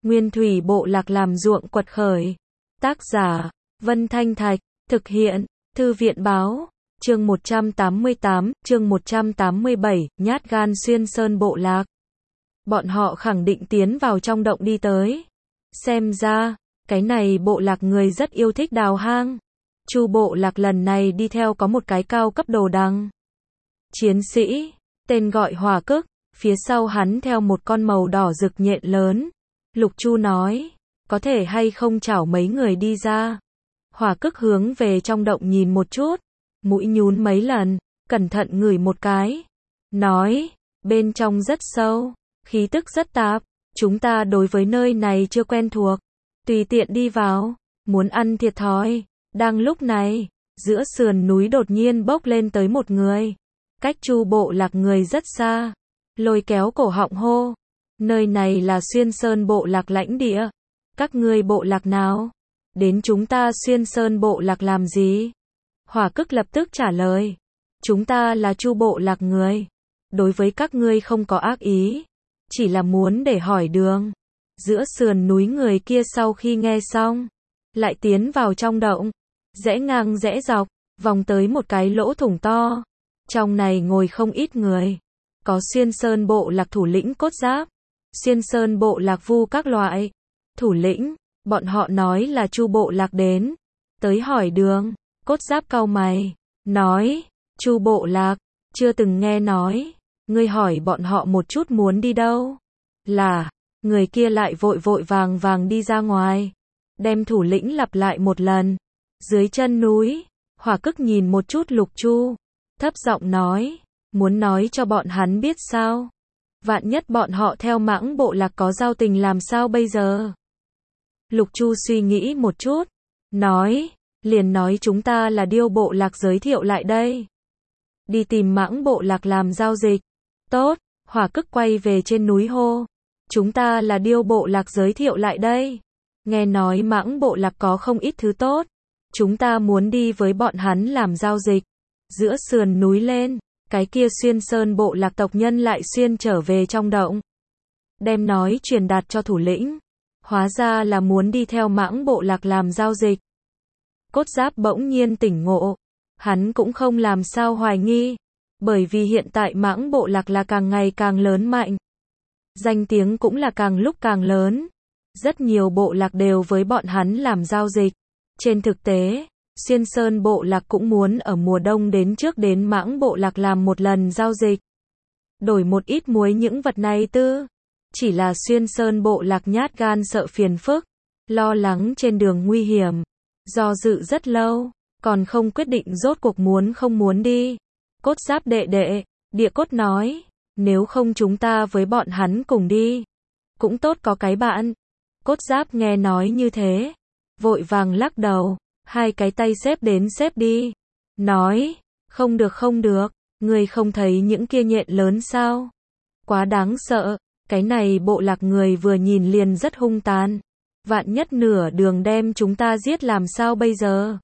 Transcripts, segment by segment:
Nguyên thủy bộ lạc làm ruộng quật khởi. Tác giả, Vân Thanh Thạch, thực hiện, Thư viện báo, chương 188, chương 187, nhát gan xuyên sơn bộ lạc. Bọn họ khẳng định tiến vào trong động đi tới. Xem ra, cái này bộ lạc người rất yêu thích đào hang. Chu bộ lạc lần này đi theo có một cái cao cấp đồ đằng chiến sĩ, tên gọi Hỏa Cức, phía sau hắn theo một con màu đỏ rực nhện lớn. Lục Chu nói, có thể hay không chảo mấy người đi ra. Hỏa Cức hướng về trong động nhìn một chút, mũi nhún mấy lần, cẩn thận ngửi một cái. Nói, bên trong rất sâu, khí tức rất tạp, chúng ta đối với nơi này chưa quen thuộc. Tùy tiện đi vào, muốn ăn thiệt thòi. Đang lúc này, giữa sườn núi đột nhiên bốc lên tới một người. Cách Chu bộ lạc người rất xa. Lôi kéo cổ họng hô. Nơi này là Xuyên Sơn bộ lạc lãnh địa. Các ngươi bộ lạc nào? Đến chúng ta Xuyên Sơn bộ lạc làm gì? Hỏa Cức lập tức trả lời. Chúng ta là Chu bộ lạc người. Đối với các ngươi không có ác ý. Chỉ là muốn để hỏi đường. Giữa sườn núi người kia sau khi nghe xong, lại tiến vào trong động. Rẽ ngang rẽ dọc, vòng tới một cái lỗ thủng to. Trong này ngồi không ít người. Có Xuyên Sơn bộ lạc thủ lĩnh Cốt Giáp, Xuyên Sơn bộ lạc Vu các loại. Thủ lĩnh, bọn họ nói là Chu bộ lạc đến. Tới hỏi đường, Cốt Giáp cau mày, nói, Chu bộ lạc, chưa từng nghe nói. Ngươi hỏi bọn họ một chút muốn đi đâu. Là, người kia lại vội vội vàng vàng đi ra ngoài. Đem thủ lĩnh lặp lại một lần. Dưới chân núi, Hỏa Cức nhìn một chút Lục Chu, thấp giọng nói, muốn nói cho bọn hắn biết sao? Vạn nhất bọn họ theo Mãng bộ lạc có giao tình làm sao bây giờ? Lục Chu suy nghĩ một chút, nói, liền nói chúng ta là Điêu bộ lạc giới thiệu lại đây. Đi tìm Mãng bộ lạc làm giao dịch. Tốt, Hỏa Cức quay về trên núi hô. Chúng ta là Điêu bộ lạc giới thiệu lại đây. Nghe nói Mãng bộ lạc có không ít thứ tốt. Chúng ta muốn đi với bọn hắn làm giao dịch. Giữa sườn núi lên, cái kia Xuyên Sơn bộ lạc tộc nhân lại xuyên trở về trong động. Đem nói truyền đạt cho thủ lĩnh. Hóa ra là muốn đi theo Mãng bộ lạc làm giao dịch. Cốt Giáp bỗng nhiên tỉnh ngộ. Hắn cũng không làm sao hoài nghi. Bởi vì hiện tại Mãng bộ lạc là càng ngày càng lớn mạnh. Danh tiếng cũng là càng lúc càng lớn. Rất nhiều bộ lạc đều với bọn hắn làm giao dịch. Trên thực tế, Xuyên Sơn bộ lạc cũng muốn ở mùa đông đến trước đến Mãng bộ lạc làm một lần giao dịch. Đổi một ít muối những vật này tư. Chỉ là Xuyên Sơn bộ lạc nhát gan sợ phiền phức. Lo lắng trên đường nguy hiểm. Do dự rất lâu, còn không quyết định rốt cuộc muốn không muốn đi. Cốt Giáp đệ đệ, Địa Cốt nói, nếu không chúng ta với bọn hắn cùng đi. Cũng tốt có cái bạn. Cốt Giáp nghe nói như thế, vội vàng lắc đầu, hai cái tay xếp đến xếp đi. Nói, không được không được, ngươi không thấy những kia nhện lớn sao? Quá đáng sợ, cái này bộ lạc người vừa nhìn liền rất hung tàn. Vạn nhất nửa đường đem chúng ta giết làm sao bây giờ?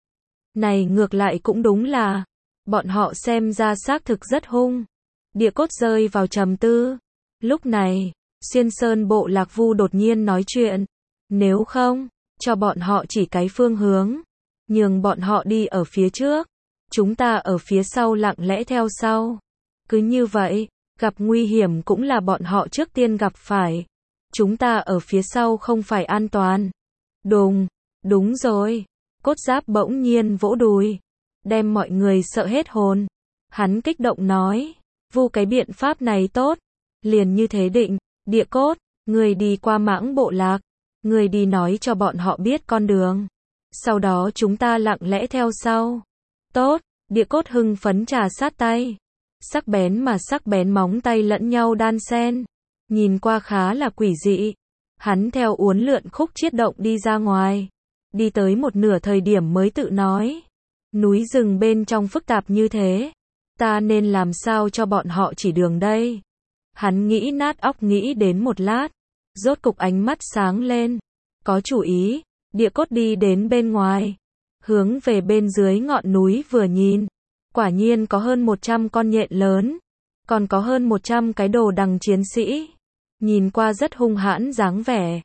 Này ngược lại cũng đúng là, bọn họ xem ra xác thực rất hung. Địa Cốt rơi vào trầm tư. Lúc này, Xuyên Sơn bộ lạc Vu đột nhiên nói chuyện. Nếu không, cho bọn họ chỉ cái phương hướng. Nhường bọn họ đi ở phía trước. Chúng ta ở phía sau lặng lẽ theo sau. Cứ như vậy, gặp nguy hiểm cũng là bọn họ trước tiên gặp phải. Chúng ta ở phía sau không phải an toàn. Đùng, đúng rồi. Cốt Giáp bỗng nhiên vỗ đùi. Đem mọi người sợ hết hồn. Hắn kích động nói. Vu cái biện pháp này tốt. Liền như thế định. Địa Cốt, người đi qua Mãng bộ lạc. Người đi nói cho bọn họ biết con đường. Sau đó chúng ta lặng lẽ theo sau. Tốt, Địa Cốt hưng phấn trà sát tay. Sắc bén mà sắc bén móng tay lẫn nhau đan xen. Nhìn qua khá là quỷ dị. Hắn theo uốn lượn khúc chiết động đi ra ngoài. Đi tới một nửa thời điểm mới tự nói. Núi rừng bên trong phức tạp như thế. Ta nên làm sao cho bọn họ chỉ đường đây? Hắn nghĩ nát óc nghĩ đến một lát. Rốt cục ánh mắt sáng lên. Có chủ ý, Địa Cốt đi đến bên ngoài. Hướng về bên dưới ngọn núi vừa nhìn. Quả nhiên có hơn 100 con nhện lớn. Còn có hơn 100 cái đồ đằng chiến sĩ. Nhìn qua rất hung hãn dáng vẻ.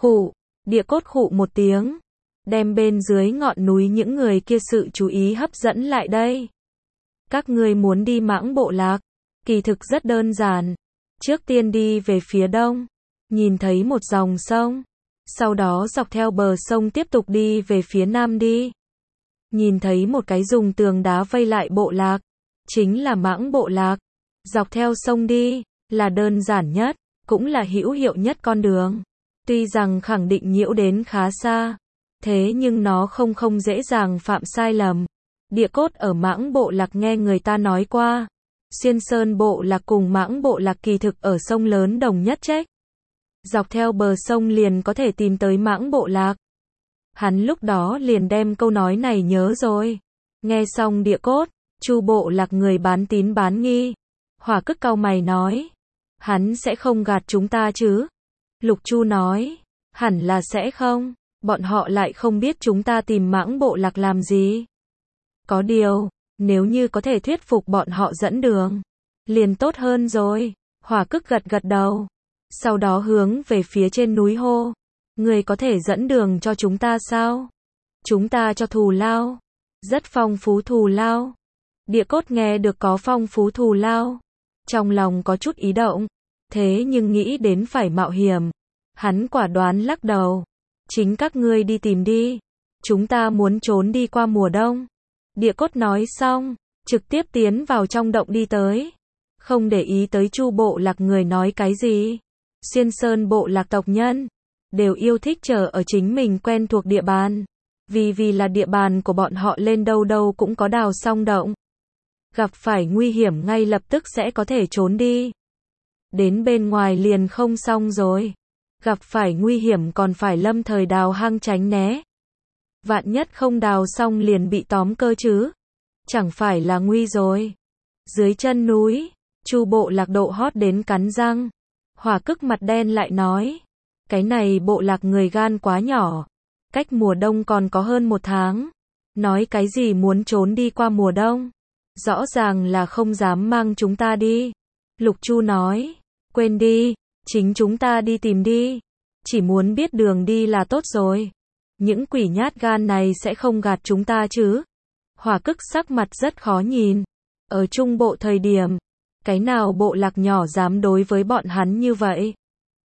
Khụ, địa cốt khụ một tiếng, đem bên dưới ngọn núi những người kia sự chú ý hấp dẫn lại đây. Các ngươi muốn đi Mãng Bộ Lạc, kỳ thực rất đơn giản. Trước tiên đi về phía đông, nhìn thấy một dòng sông, sau đó dọc theo bờ sông tiếp tục đi về phía nam đi. Nhìn thấy một cái dùng tường đá vây lại bộ lạc, chính là Mãng Bộ Lạc. Dọc theo sông đi, là đơn giản nhất, cũng là hữu hiệu nhất con đường. Tuy rằng khẳng định nhiễu đến khá xa, thế nhưng nó không dễ dàng phạm sai lầm. Địa cốt ở Mãng Bộ Lạc nghe người ta nói qua, Xuyên Sơn Bộ Lạc cùng Mãng Bộ Lạc kỳ thực ở sông lớn đồng nhất trách. Dọc theo bờ sông liền có thể tìm tới Mãng Bộ Lạc. Hắn lúc đó liền đem câu nói này nhớ rồi. Nghe xong địa cốt, Chu Bộ Lạc người bán tín bán nghi. Hỏa Cức cau mày nói, hắn sẽ không gạt chúng ta chứ? Lục Chu nói, hẳn là sẽ không, bọn họ lại không biết chúng ta tìm Mãng Bộ Lạc làm gì. Có điều, nếu như có thể thuyết phục bọn họ dẫn đường, liền tốt hơn rồi. Hỏa Cức gật gật đầu, sau đó hướng về phía trên núi hô, người có thể dẫn đường cho chúng ta sao? Chúng ta cho thù lao, rất phong phú thù lao. Địa cốt nghe được có phong phú thù lao, trong lòng có chút ý động, thế nhưng nghĩ đến phải mạo hiểm, hắn quả đoán lắc đầu. Chính các ngươi đi tìm đi, chúng ta muốn trốn đi qua mùa đông. Địa cốt nói xong, trực tiếp tiến vào trong động đi tới, không để ý tới Chu Bộ Lạc người nói cái gì. Xuyên Sơn Bộ Lạc tộc nhân đều yêu thích chờ ở chính mình quen thuộc địa bàn, vì là địa bàn của bọn họ, lên đâu đâu cũng có đào xong động. Gặp phải nguy hiểm ngay lập tức sẽ có thể trốn đi. Đến bên ngoài liền không xong rồi. Gặp phải nguy hiểm còn phải lâm thời đào hang tránh né. Vạn nhất không đào xong liền bị tóm cơ chứ. Chẳng phải là nguy rồi. Dưới chân núi, Chu Bộ Lạc độ hót đến cắn răng. Hỏa Cức mặt đen lại nói, cái này bộ lạc người gan quá nhỏ. Cách mùa đông còn có hơn 1 tháng. Nói cái gì muốn trốn đi qua mùa đông. Rõ ràng là không dám mang chúng ta đi. Lục Chu nói, quên đi, chính chúng ta đi tìm đi. Chỉ muốn biết đường đi là tốt rồi. Những quỷ nhát gan này sẽ không gạt chúng ta chứ. Hỏa Cức sắc mặt rất khó nhìn. Ở trung bộ thời điểm, cái nào bộ lạc nhỏ dám đối với bọn hắn như vậy?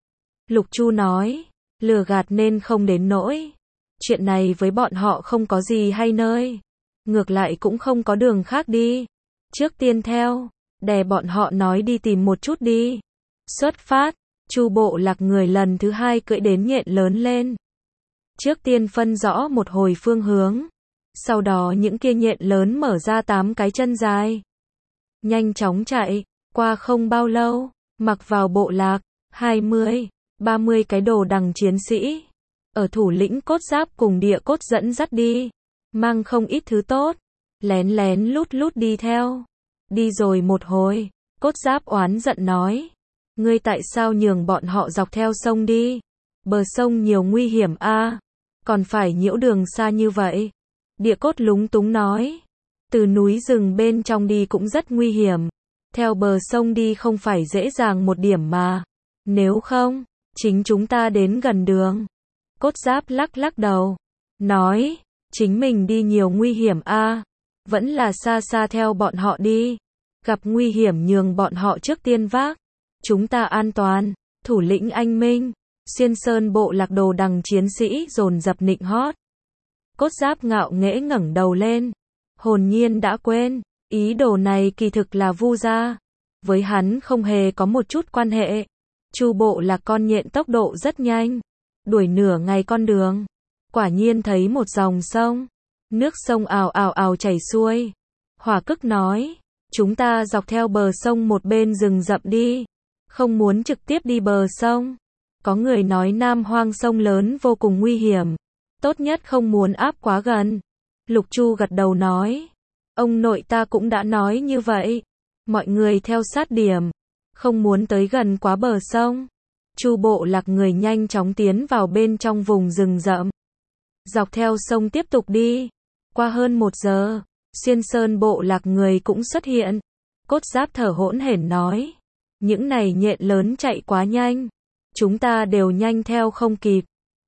Lục Chu nói, lừa gạt nên không đến nỗi. Chuyện này với bọn họ không có gì hay nơi. Ngược lại cũng không có đường khác đi. Trước tiên theo, đè bọn họ nói đi tìm một chút đi. Xuất phát, Chu Bộ Lạc người lần thứ 2 cưỡi đến nhện lớn lên. Trước tiên phân rõ một hồi phương hướng. Sau đó những kia nhện lớn mở ra 8 cái chân dài. Nhanh chóng chạy, qua không bao lâu, mặc vào bộ lạc, 20, 30 cái đồ đằng chiến sĩ. Ở thủ lĩnh Cốt Giáp cùng Địa Cốt dẫn dắt đi. Mang không ít thứ tốt, lén lén lút lút đi theo. Đi rồi một hồi, Cốt Giáp oán giận nói, ngươi tại sao nhường bọn họ dọc theo sông đi? Bờ sông nhiều nguy hiểm a, còn phải nhiễu đường xa như vậy. Địa Cốt lúng túng nói, từ núi rừng bên trong đi cũng rất nguy hiểm, theo bờ sông đi không phải dễ dàng một điểm mà. Nếu không, chính chúng ta đến gần đường. Cốt Giáp lắc lắc đầu, nói, chính mình đi nhiều nguy hiểm a, vẫn là xa xa theo bọn họ đi. Gặp nguy hiểm nhường bọn họ trước tiên vác. Chúng ta an toàn. Thủ lĩnh anh Minh, Xuyên Sơn Bộ Lạc đồ đằng chiến sĩ dồn dập nịnh hót. Cốt Giáp ngạo nghễ ngẩng đầu lên. Hồn nhiên đã quên, ý đồ này kỳ thực là Vu gia. Với hắn không hề có một chút quan hệ. Chu Bộ Lạc con nhện tốc độ rất nhanh. Đuổi nửa ngày con đường. Quả nhiên thấy một dòng sông. Nước sông ào ào ào chảy xuôi. Hỏa Cức nói, chúng ta dọc theo bờ sông một bên rừng rậm đi. Không muốn trực tiếp đi bờ sông. Có người nói Nam Hoang sông lớn vô cùng nguy hiểm. Tốt nhất không muốn áp quá gần. Lục Chu gật đầu nói, ông nội ta cũng đã nói như vậy. Mọi người theo sát điểm. Không muốn tới gần quá bờ sông. Chu Bộ Lạc người nhanh chóng tiến vào bên trong vùng rừng rậm. Dọc theo sông tiếp tục đi. Qua hơn 1 giờ, Xuyên Sơn Bộ Lạc người cũng xuất hiện. Cốt Giáp thở hỗn hển nói, những này nhện lớn chạy quá nhanh. Chúng ta đều nhanh theo không kịp.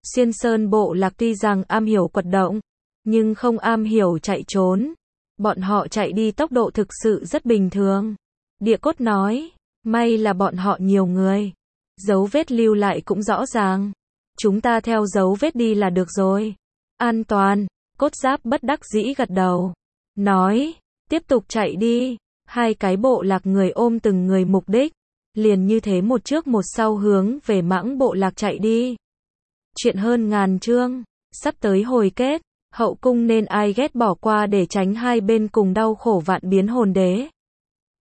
Xiên Sơn bộ lạc tuy rằng am hiểu quật động, nhưng không am hiểu chạy trốn. Bọn họ chạy đi tốc độ thực sự rất bình thường. Địa Cốt nói, may là bọn họ nhiều người. Dấu vết lưu lại cũng rõ ràng. Chúng ta theo dấu vết đi là được rồi. An toàn, Cốt Giáp bất đắc dĩ gật đầu. Nói, tiếp tục chạy đi. Hai cái bộ lạc người ôm từng người mục đích. Liền như thế một trước một sau hướng về Mãng bộ lạc chạy đi. Chuyện hơn ngàn chương, sắp tới hồi kết. Hậu cung nên ai ghét bỏ qua để tránh hai bên cùng đau khổ vạn biến hồn đế.